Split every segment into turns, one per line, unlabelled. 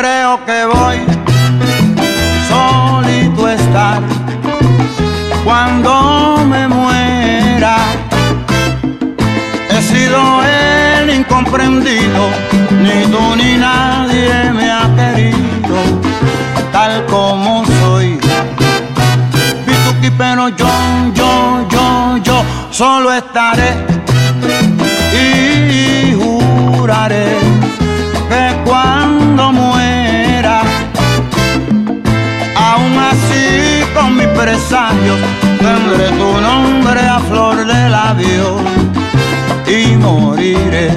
creo que voy solito a estar cuando me muera. He sido el incomprendido, ni tú ni nadie me ha querido tal como soy. Pituqui, pero yo solo estaré y juraré que cuando muera, aún así con mis presagios, tendré tu nombre a flor de labios y moriré.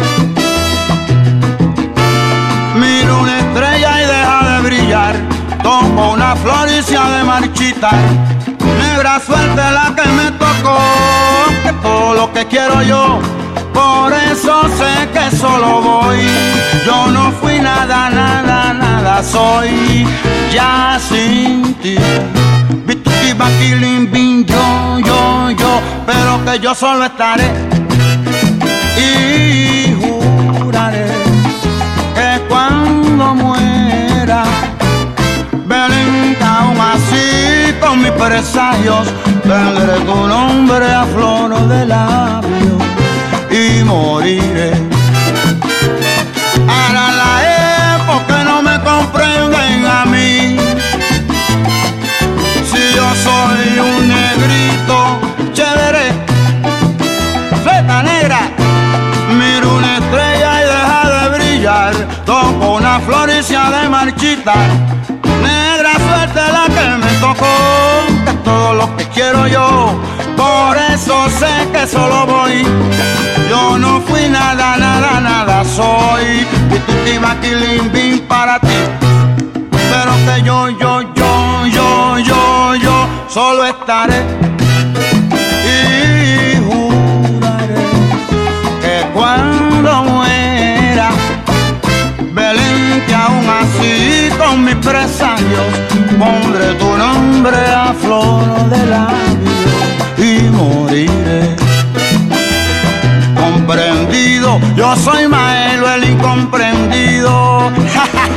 Miro una estrella y deja de brillar, toco una flor y se ha de marchitar. Negra suerte la que me tocó, que todo lo que quiero yo, por eso sé que solo voy. Yo no fui nada, nada soy ya sin ti. Bituqui, baquilín, bin, yo, pero que yo solo estaré y juraré que cuando muera, Belén, aún así con mis presagios, tendré tu nombre a flor de labios y moriré. Ahora la época no me comprenden a mí, si yo soy un negrito chévere, fleta negra. Miro una estrella y deja de brillar, toco una flor y se ha de marchitar. Negra suerte la que me tocó, que es todo lo que quiero yo, por eso sé que solo voy. Yo no fui nada, nada soy. Bituqui, baquilín, bin para ti, pero que yo solo estaré y juraré que cuando muera, Belén, que aún así con mis presagios, pondré tu nombre a flor de labios y moriré. Comprendido, yo soy Maelo el incomprendido.